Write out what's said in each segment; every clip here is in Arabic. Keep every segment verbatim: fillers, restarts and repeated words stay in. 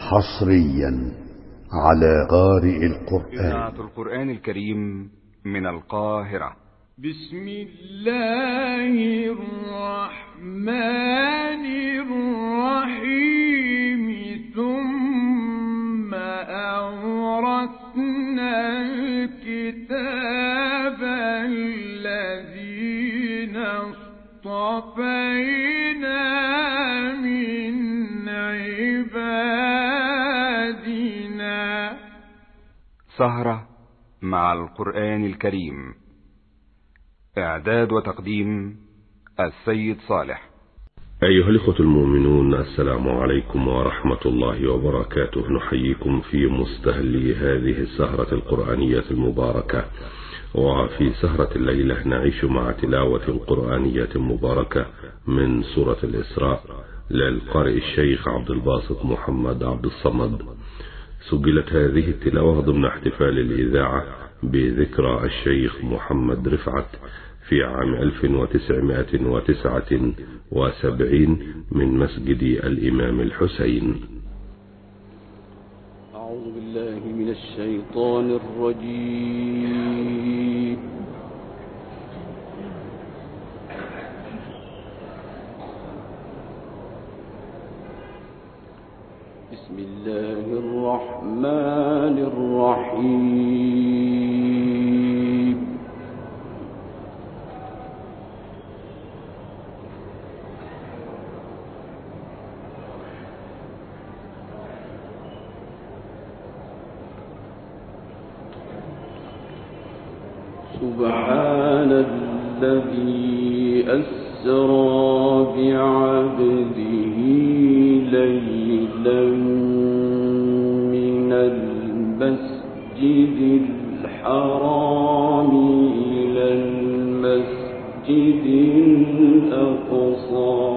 حصريا على قارئ القرآن. إذاعة القرآن الكريم من القاهرة. بسم الله الرحمن الرحيم. ثم أورثنا الكتاب الذين اصطفينا من عبادنا. سهرة مع القرآن الكريم. إعداد وتقديم السيد صالح. أيها الإخوة المؤمنون، السلام عليكم ورحمة الله وبركاته. نحييكم في مستهل هذه السهرة القرآنية المباركة. وفي سهرة الليلة نعيش مع تلاوة قرآنية مباركة من سورة الإسراء للقارئ الشيخ عبد الباسط محمد عبد الصمد. سجلت هذه التلاوة ضمن احتفال الإذاعة بذكرى الشيخ محمد رفعت في عام ألف وتسعمائة وتسعة وسبعين من مسجد الإمام الحسين. أعوذ بالله من الشيطان الرجيم. بسم الله الرحمن الرحيم. سبحان الذي أسرى بعبده ليلا من المسجد الحرام إلى المسجد الأقصى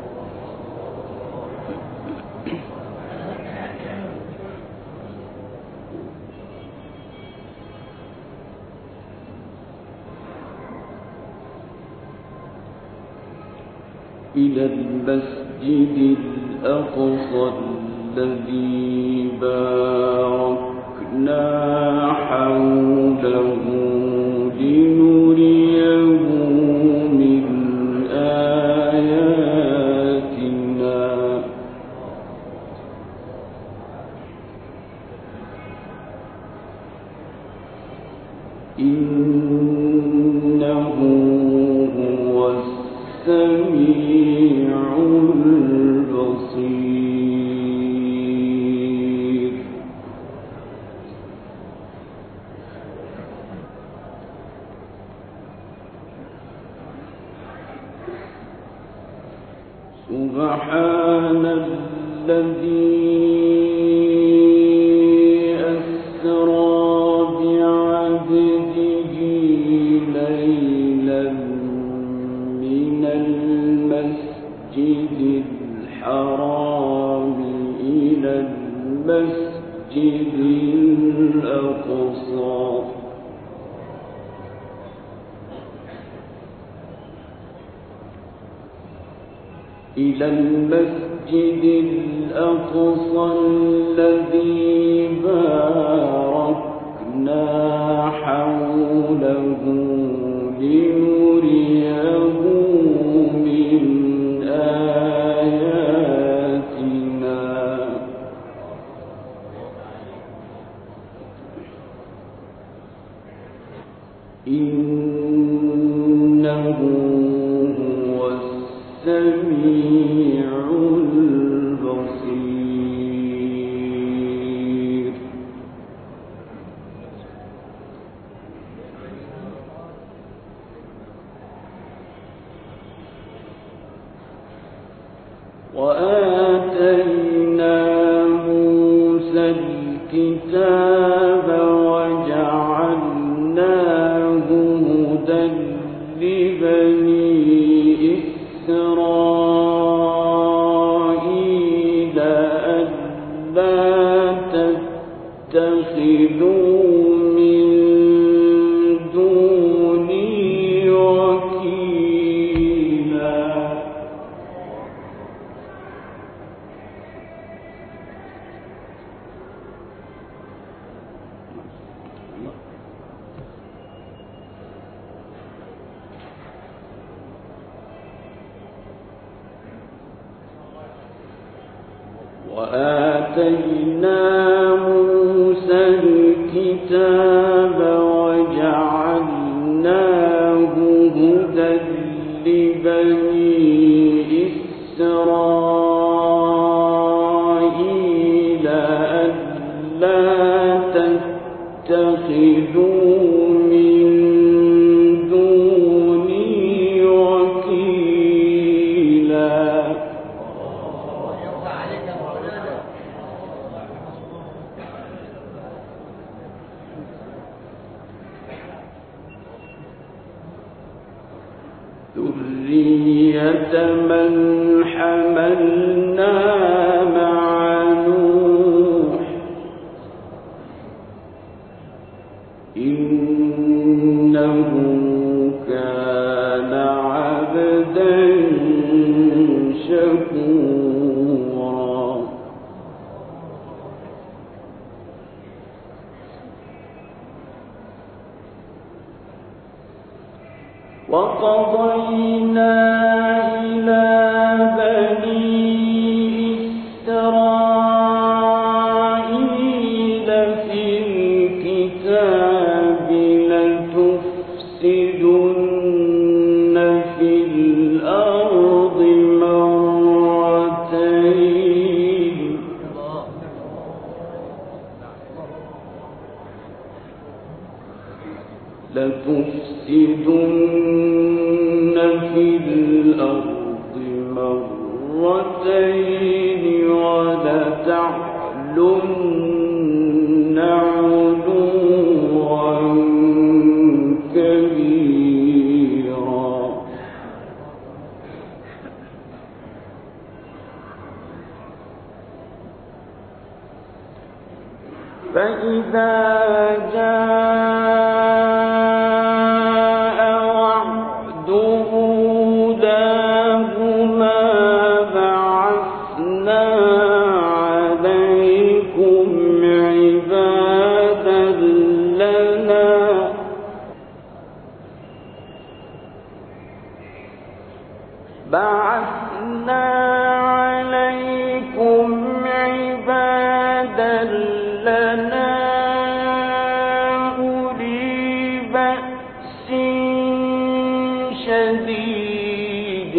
إلى المسجد الأقصى الذي باركنا حوله لنريه من آياتنا إنه هو السميع البصير. سبحان الذي الحرام إلى المسجد الأقصى إلى المسجد الأقصى الذي باركنا حوله لنريه من آياتنا إنه هو السميع البصير. وآتينا موسى الكتاب وجعلناه هدى لبني إسرائيل ألا تتخذوا من دوني وكيلا. وآتينا موسى الكتاب وجعلناه هدى لبني إسرائيل ألا تتخذوا من دوني وكيلا. ذرية من حملنا مع نوح إنه كان عبدا شكورا. وقضينا إلى بني إسرائيل في الكتاب لتفسدن في الأرض مرتين لتفسدن في الأرض مرتين ولتعلن علوا كبيرا. فإذا جاء وعد أولاهما بعثنا عليكم عبادا لنا بعثنا عليكم عبادا لنا أولي بأس شديد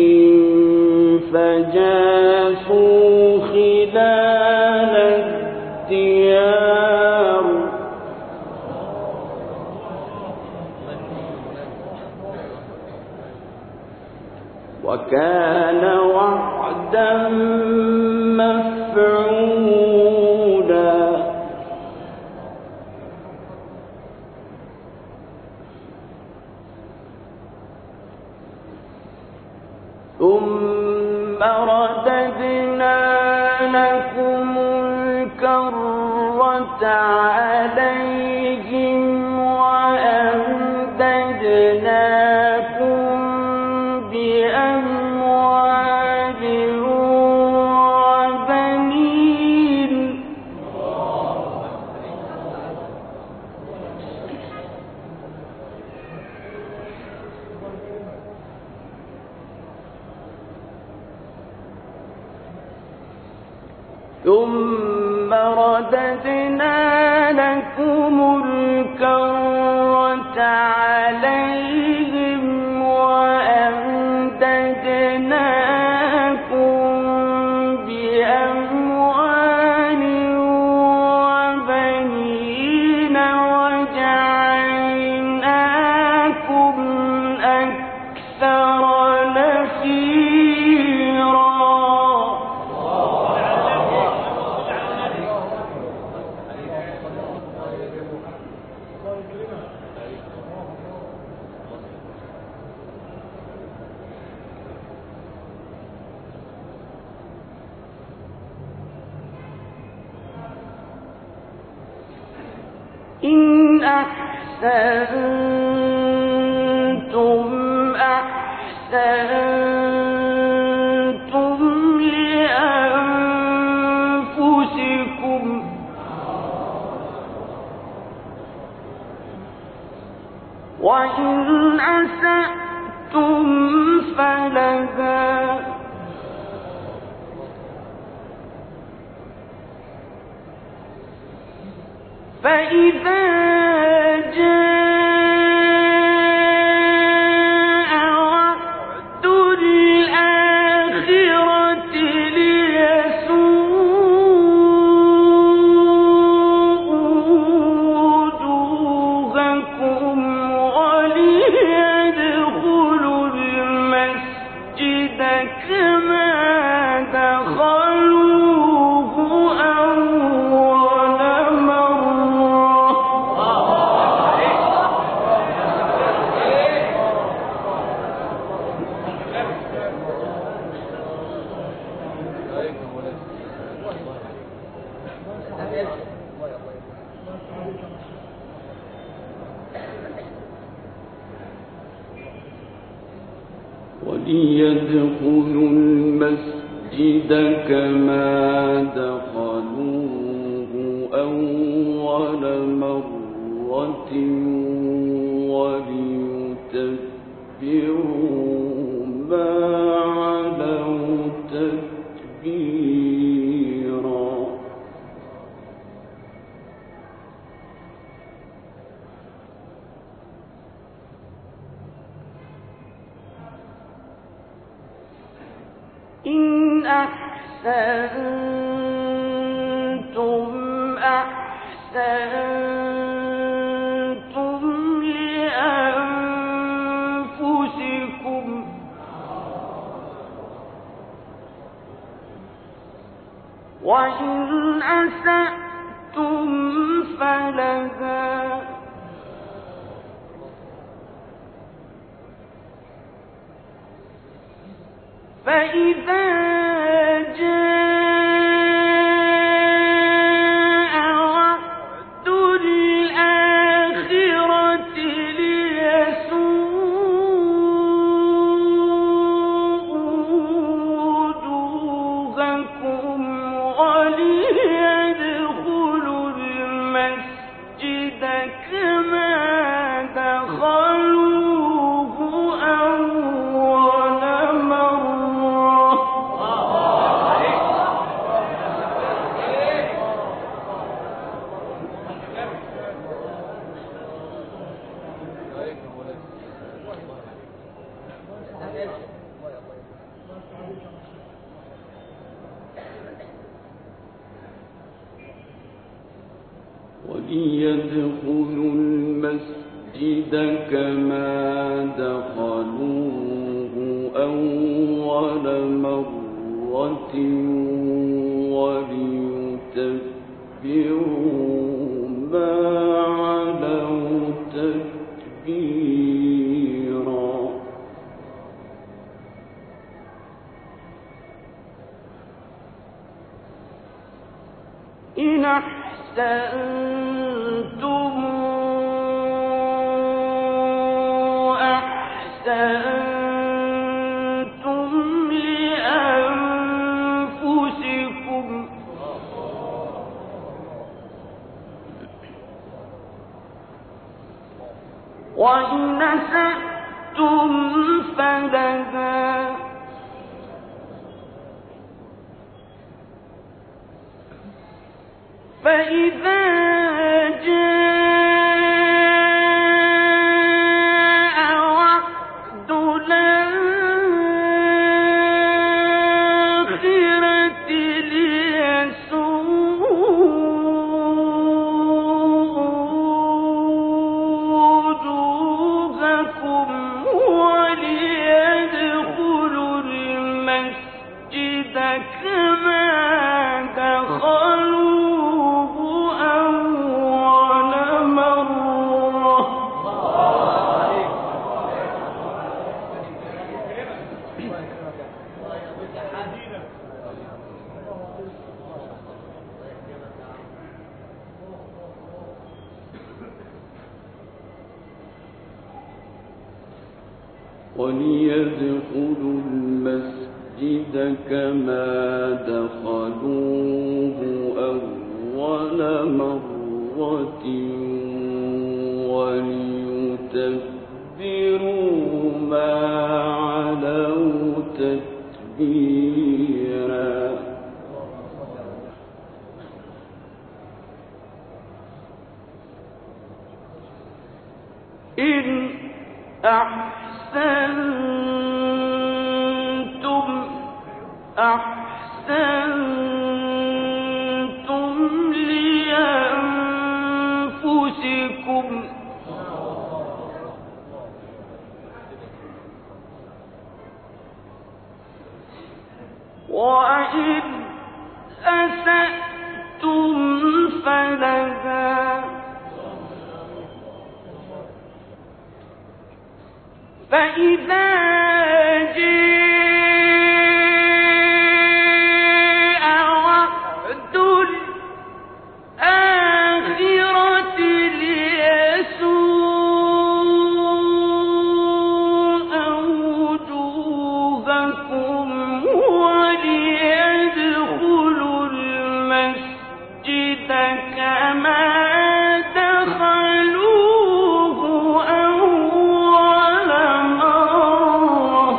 فجاسوا خلال الديار وكان وعدا مفعولا. ثم رددنا لكم الكرة عليهم وأمددناكم بأموال وبنين ثم رددنا لكم الكرة عليهم وأمددناكم بأموال وبنين وجعلناكم أكثر نفيرا. إن أحسنتم أحسنتم لأنفسكم وإن أسأتم فلها فإذا جاء وعد الآخرة ليسوءوا وجوهكم وليدخلوا المسجد كما دخلوه أول مرة. وليدخلوا المسجد كما دخلوه أول مرة وليتبروا ما علوا تتبيرا. إن أحسنتم أحسنتم لأنفسكم وإن أسأتم فلها فإذا جاء وعد الآخرة ليسوءوا وجوهكم وليدخلوا المسجد كما دخلوه أول مرة. وليدخلوا المسجد كما دخلوه أول مرة وليتبروا ما علوا تتبيرا. إن أحسنتم أحسنتم لأنفسكم وإن أسأتم فلها فإذا جاء وعد الآخرة ليسوءوا وجوهكم وليدخلوا المسجد كما دخلوه أول مرة. وليدخلوا المسجد كما دخلوه أول مرة وليتبروا ما علوا تتبيرا. إن أحسنتم أحسنتم لأنفسكم وإن أسأتم فلها فإذا جاء وعد الآخرة ليسوء وجوهكم وليدخلوا المسجد كما دخلوه أول مرة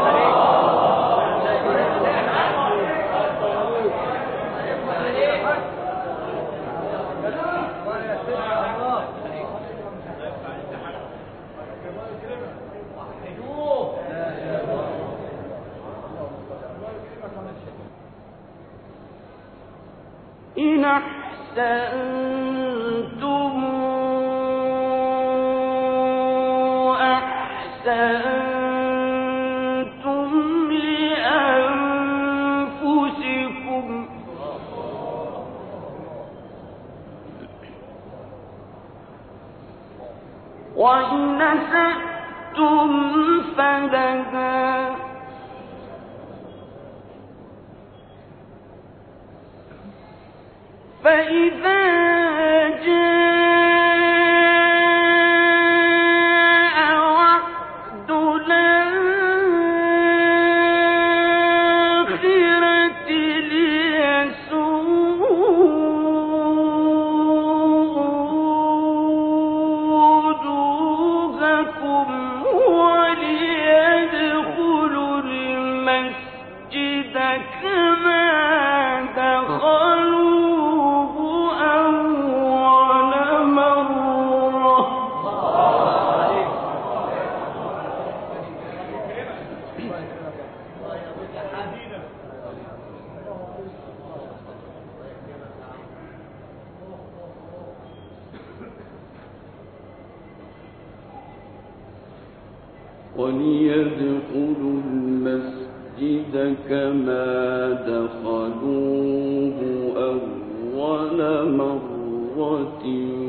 إن أحسنتم أحسنتم لأنفسكم وإن أسأتم فلها فإذا جاء وعد الآخرة ليسوء وجوهكم وليدخلوا المسجد كما دخلوا وليدخلوا المسجد كما دخلوه أول مرة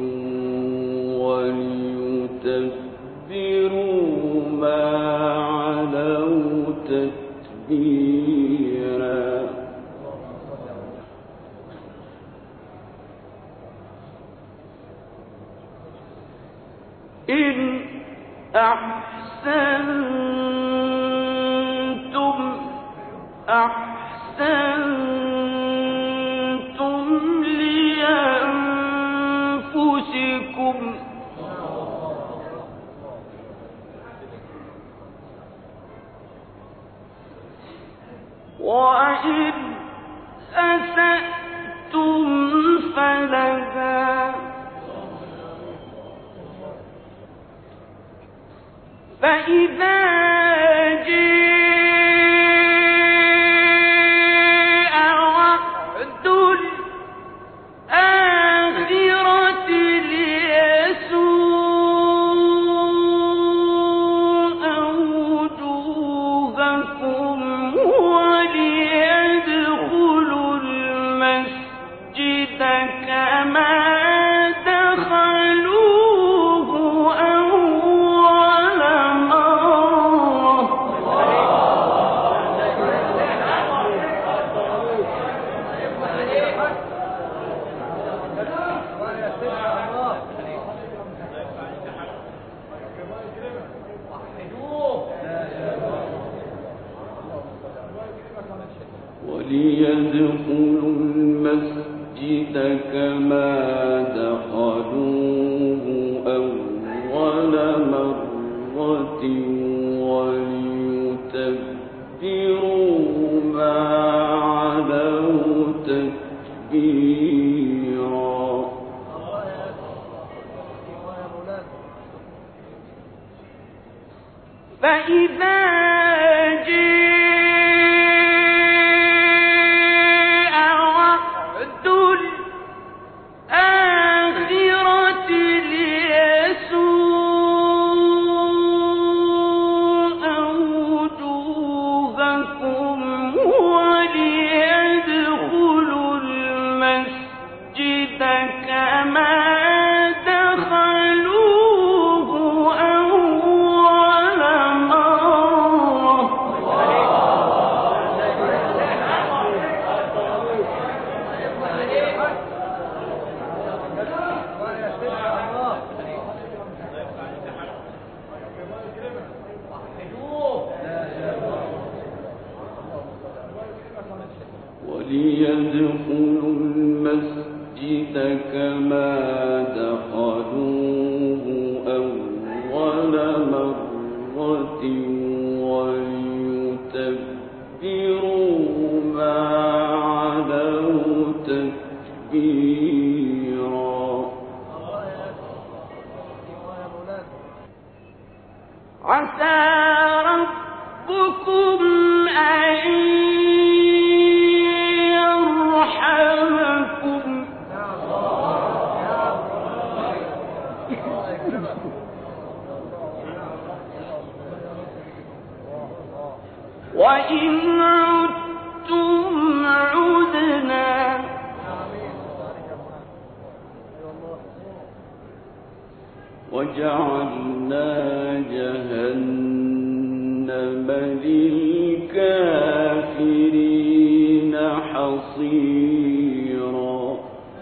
وليتبروا ما علوا تتبيرا إن أحسنتم أحسنتم لأنفسكم وإن أسأتم فلها فإذا جاء وعد الآخرة ليسوء وجوهكم وليدخلوا المسجد كما دخلوه أول مرة وليدخلوا المسجد كما دخلوه أول مرة وليتبروا ما علوا تتبيرا فإذا جاء وعد الآخرة ليسوء وجوهكم وليدخلوا المسجد كما وليدخلوا المسجد كما دخلوه أول مرة وليتبروا ما علوا تتبيرا. عسى ربكم أن وإن عدتم عدنا وجعلنا جهنم للكافرين حصيرا.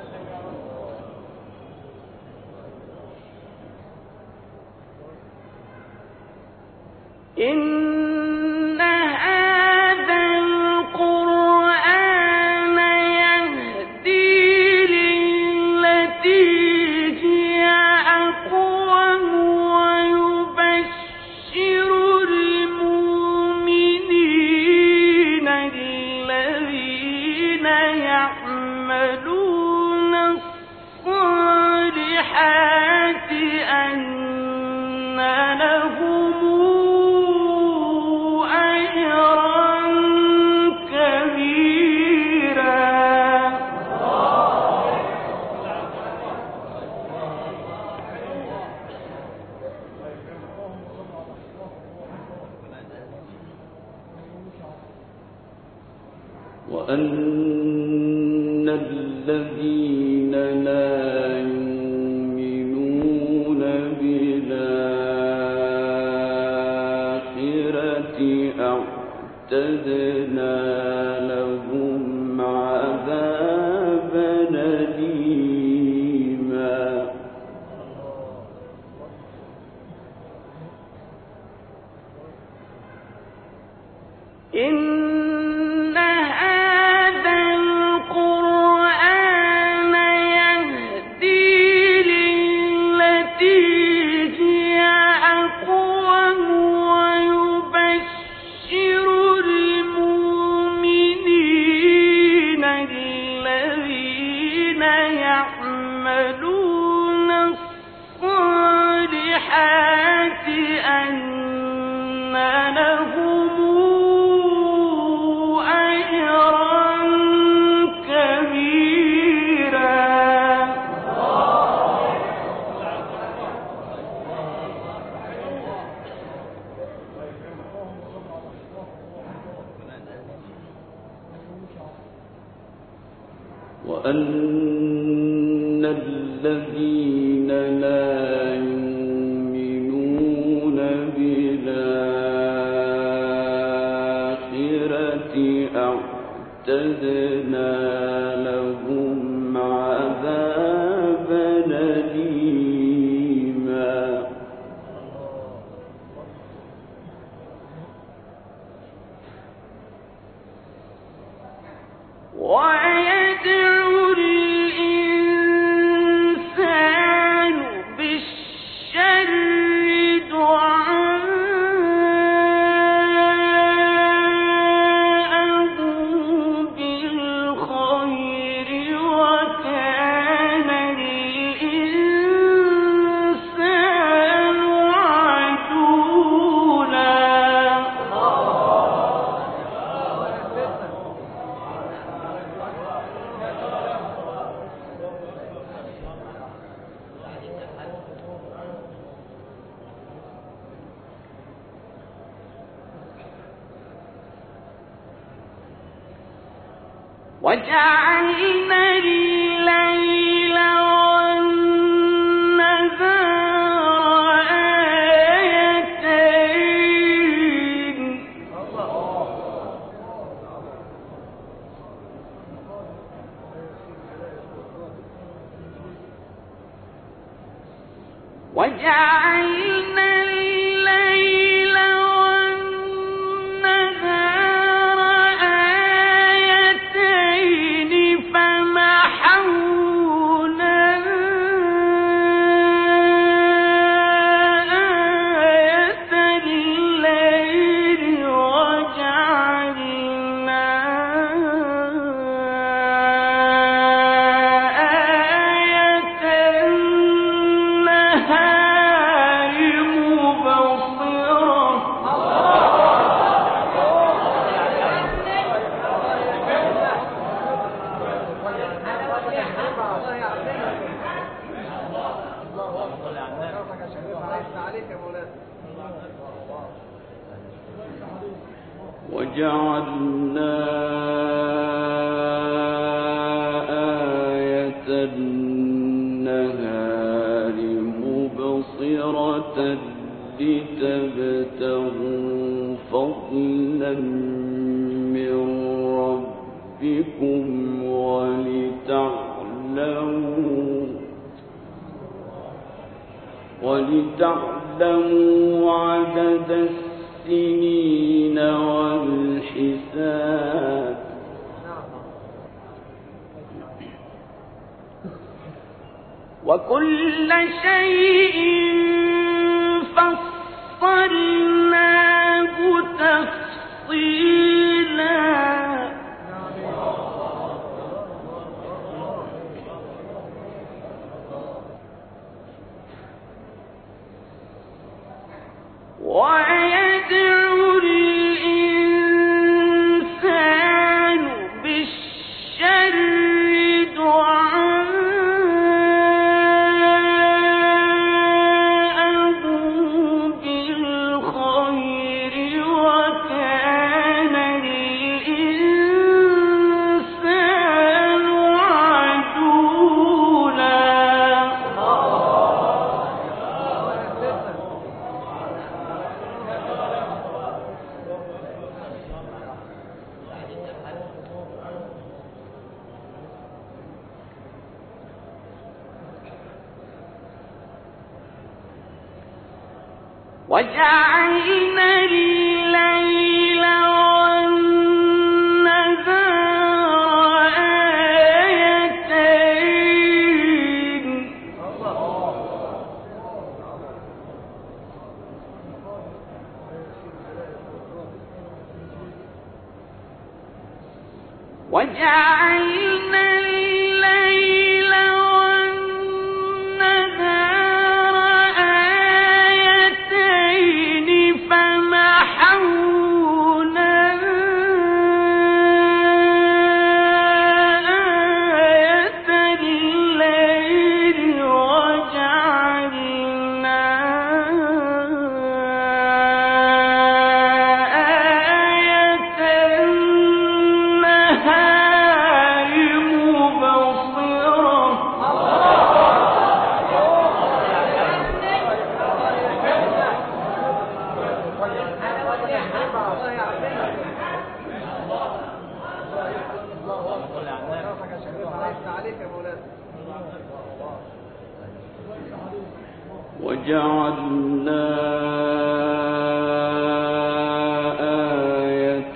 إن وأن الذين لا يؤمنون بالآخرة أعتدنا لهم عذابا أليما. إن وأن الذين لا يؤمنون بالآخرة أعتدنا لهم عذابا أليما. ويدعو الإنسان بالشر دعاءه بالخير وجعلنا الليل والنهار آيتين وجعلنا الليل والنهار آيتين فمحونا آية الليل وجعلنا آية النهار مبصرة وجعلنا آية النهار مبصرة لتبتغوا فضلا من ربكم ولتعلموا ولتعلموا عدد السنين والحساب وكل شيء فصلناه تفصيلا ويدعو الإنسان بالشر دعاءه بالخير وكان الإنسان عجولا وجعلنا الليل والنهار آيتين وجعلنا الليل والنهار آيتين فمحونا آية الليل وجعلنا آية النهار مبصرة وجعلنا آية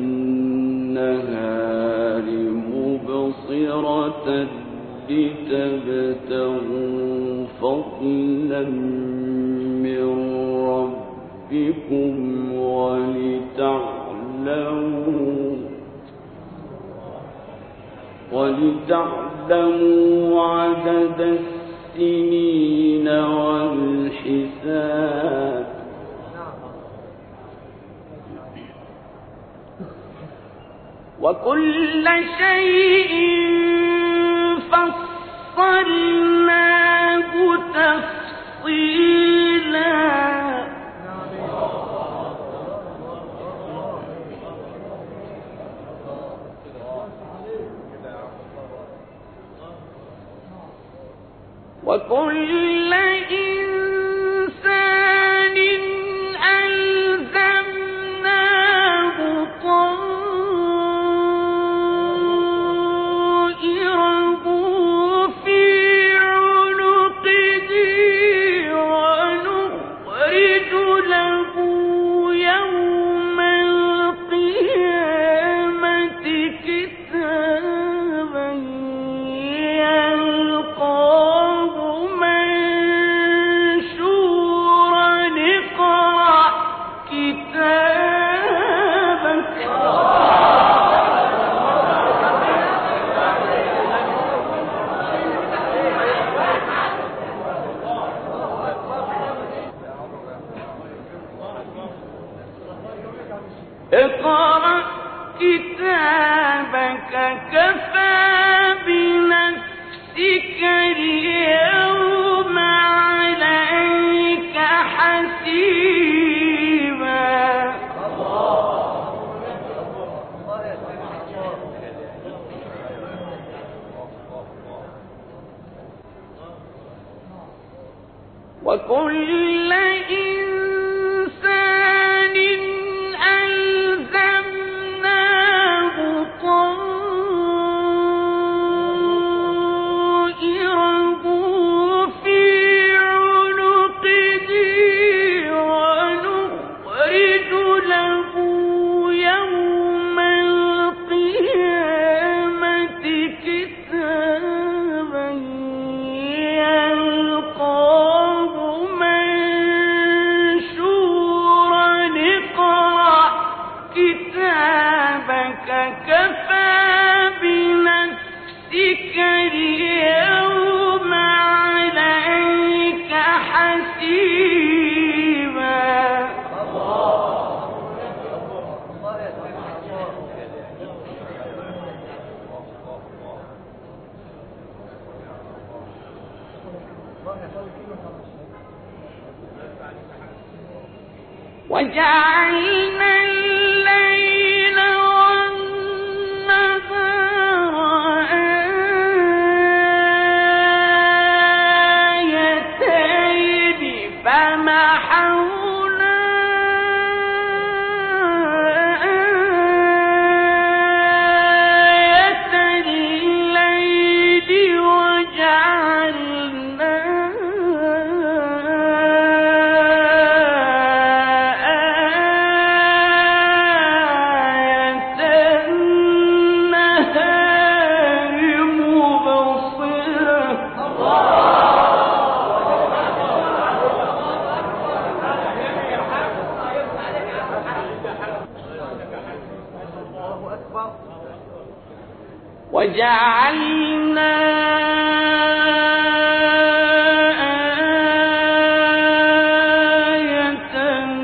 النهار مبصرة لتبتغوا فضلا من ربكم ولتعلموا ولتعلموا عدد السنين والحساب وكل شيء فصلناه تفصيلا وكل إنسان ألزمناه طائره في عنقه ونخرج له يوم القيامة كتابا يلقاه منشورا اقرأ كتابك اقرأ كتابك كفى بنفسك اليوم عليك حسيبا وكل إنسان ألزمناه طائره في عنقه ونخرج له يوم القيامة كتابا يلقاه منشورا اقرأ كتابك كفى بنفسك اليوم عليك حسيبا وجعلنا الليل والنهار آيتين فمحونا آية الليل وجعلنا وجعلنا آية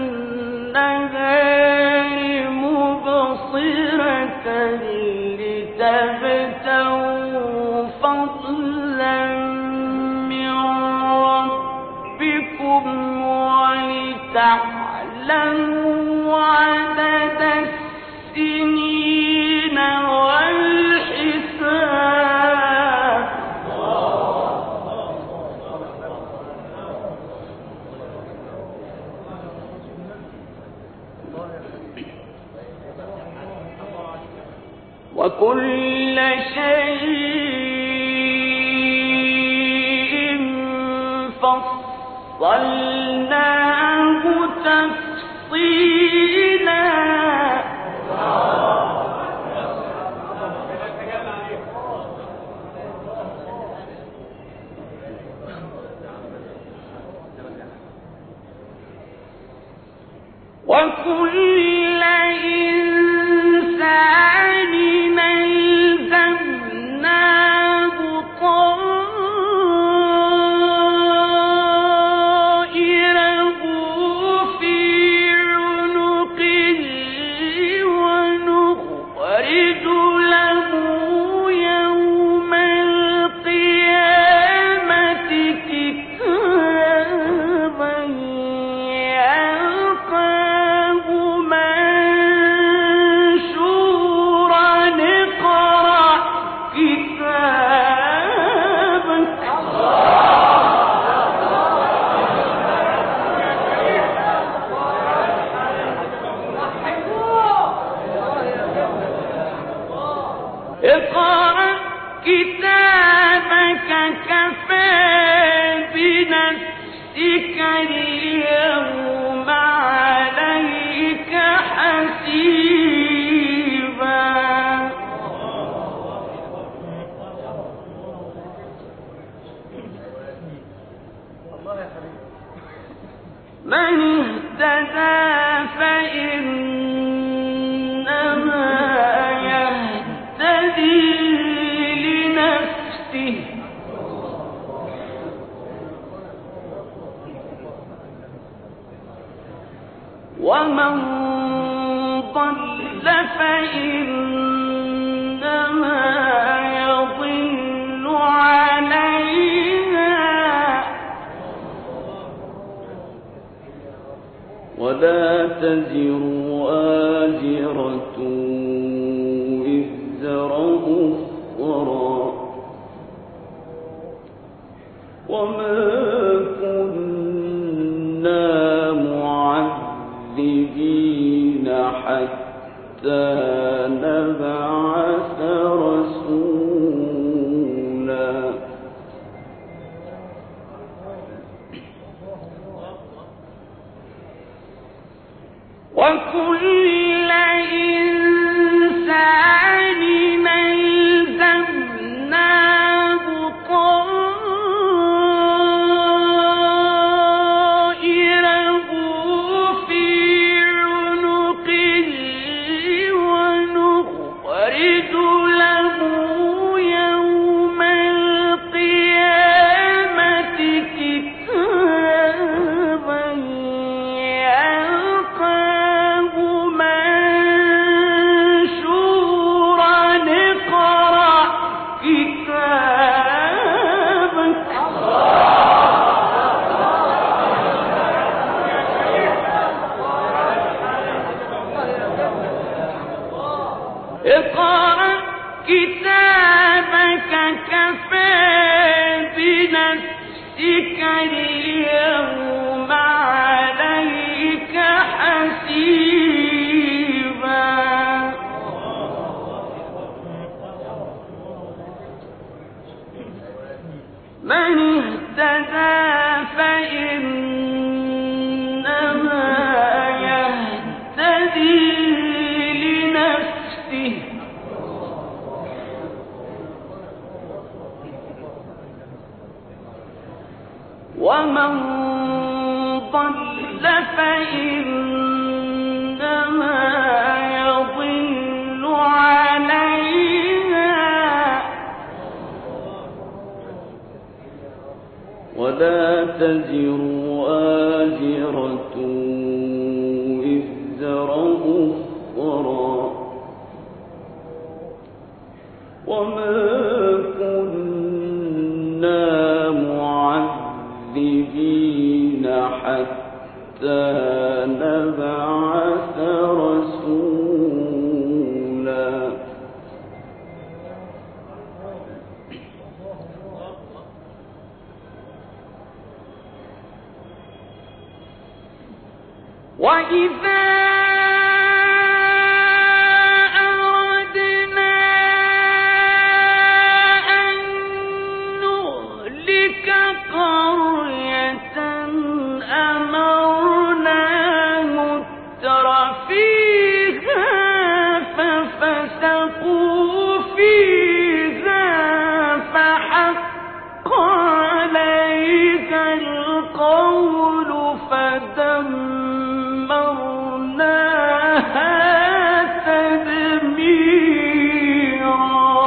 النهار مبصرة لتبتغوا فضلا من ربكم ولتعلموا عدد السنين والحساب وكل شيء فصلناه تفصيلا وكل إنسان ألزمناه طائره في عنقه ونخرج له يوم القيامة كتابا يلقاه نفسك اليوم عليك حسيبا من اهتدى فإنما يهتدي لنفسه ومن ضل فإنما يضل عليها ولا تزر وازرة وزر أخرى وما كنا معذبين حتى نبعث رسولا وكل إنسان ألزمناه طائره في عنقه ونخرج له يوم القيامة كتابا يلقاه منشورا اقرأ كتابك اقرأ كتابك كفى بنفسك اليوم عليك حسيبا من اهتدى فإنما يهتدي لنفسه ومن ضل فإنما يضل عليها ولا تزر وازرة وزر أخرى وما كنا معذبين حتى نبعث رسولا وإذا أردنا أن نهلك قرية أمرنا متر فيها ففسقوا فيها فحق عليها القول فدمرناها تدميرا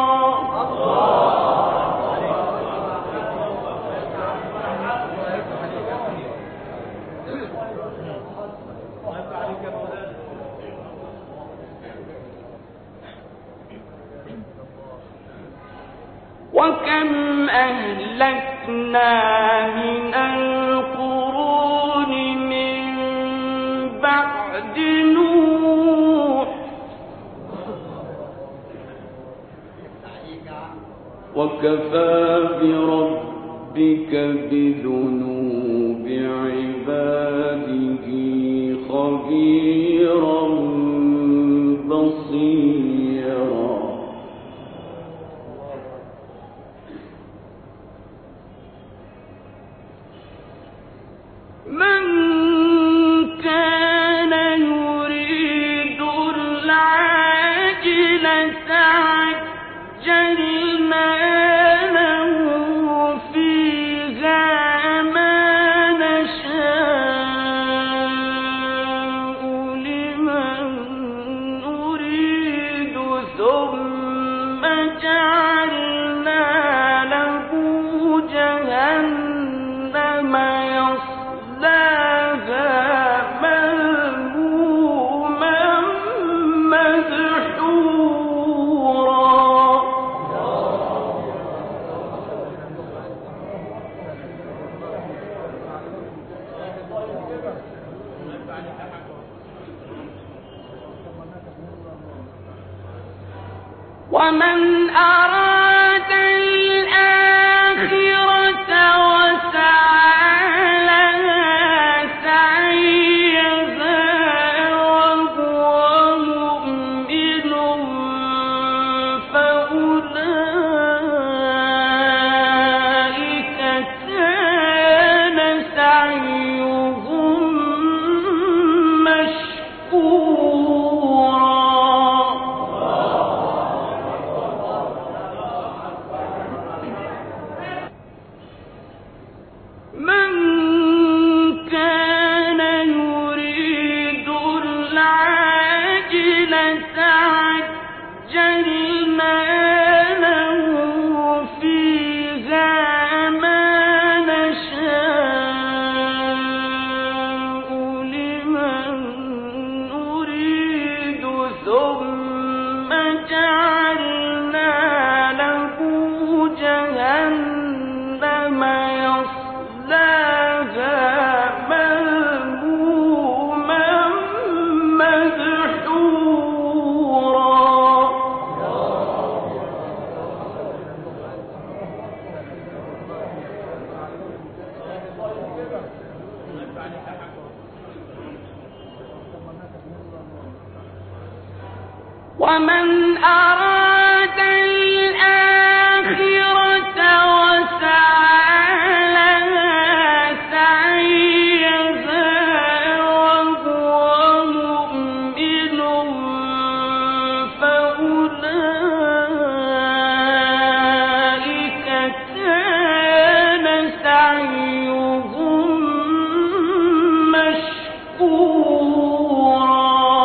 وكم أهلكنا من القرون من بعد نوح وكفى بربك بذنوب عباده خبيرا بصيرا ومن أراد الآخرة وسعى لها سعيها وهو مؤمن فأولئك كان سعيهم مشكورا. من كان يريد العاجلة عجلنا له فيها ما نشاء لمن نريد ثم جعلنا له جهنم يصلاها مذموما مدحورا. ومن أراد الآخرة وسعى لها سعيها وهو مؤمن فأولئك كان سعيهم مشكورا.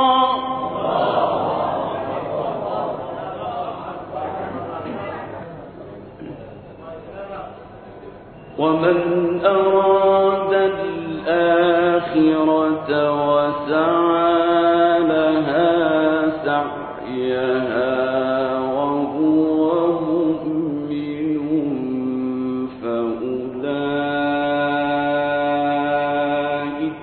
ومن أراد الآخرة وسعى لها سعيها وهو مؤمن فأولئك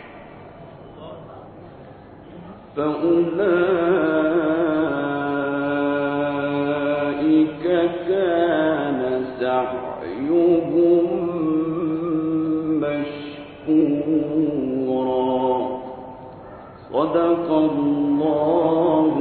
فأولئك كان سعيهم مشكورا. صدق الله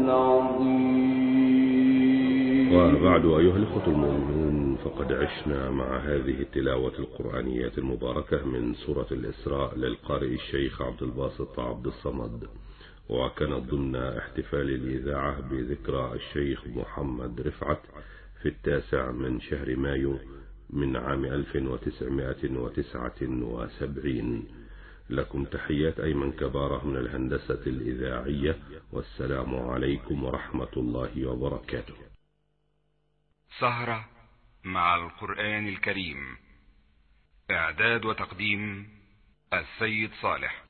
العظيم. وبعد أيها الإخوة المؤمنون، فقد عشنا مع هذه التلاوة القرآنية المباركة من سورة الإسراء للقارئ الشيخ عبد الباسط عبد الصمد، وكانت ضمن احتفال الإذاعة بذكرى الشيخ محمد رفعت في التاسع من شهر مايو من عام ألف وتسعمائة وتسعة وسبعين. لكم تحيات أيمن كبارة من الهندسة الإذاعية، والسلام عليكم ورحمة الله وبركاته. سهرة مع القرآن الكريم، إعداد وتقديم السيد صالح.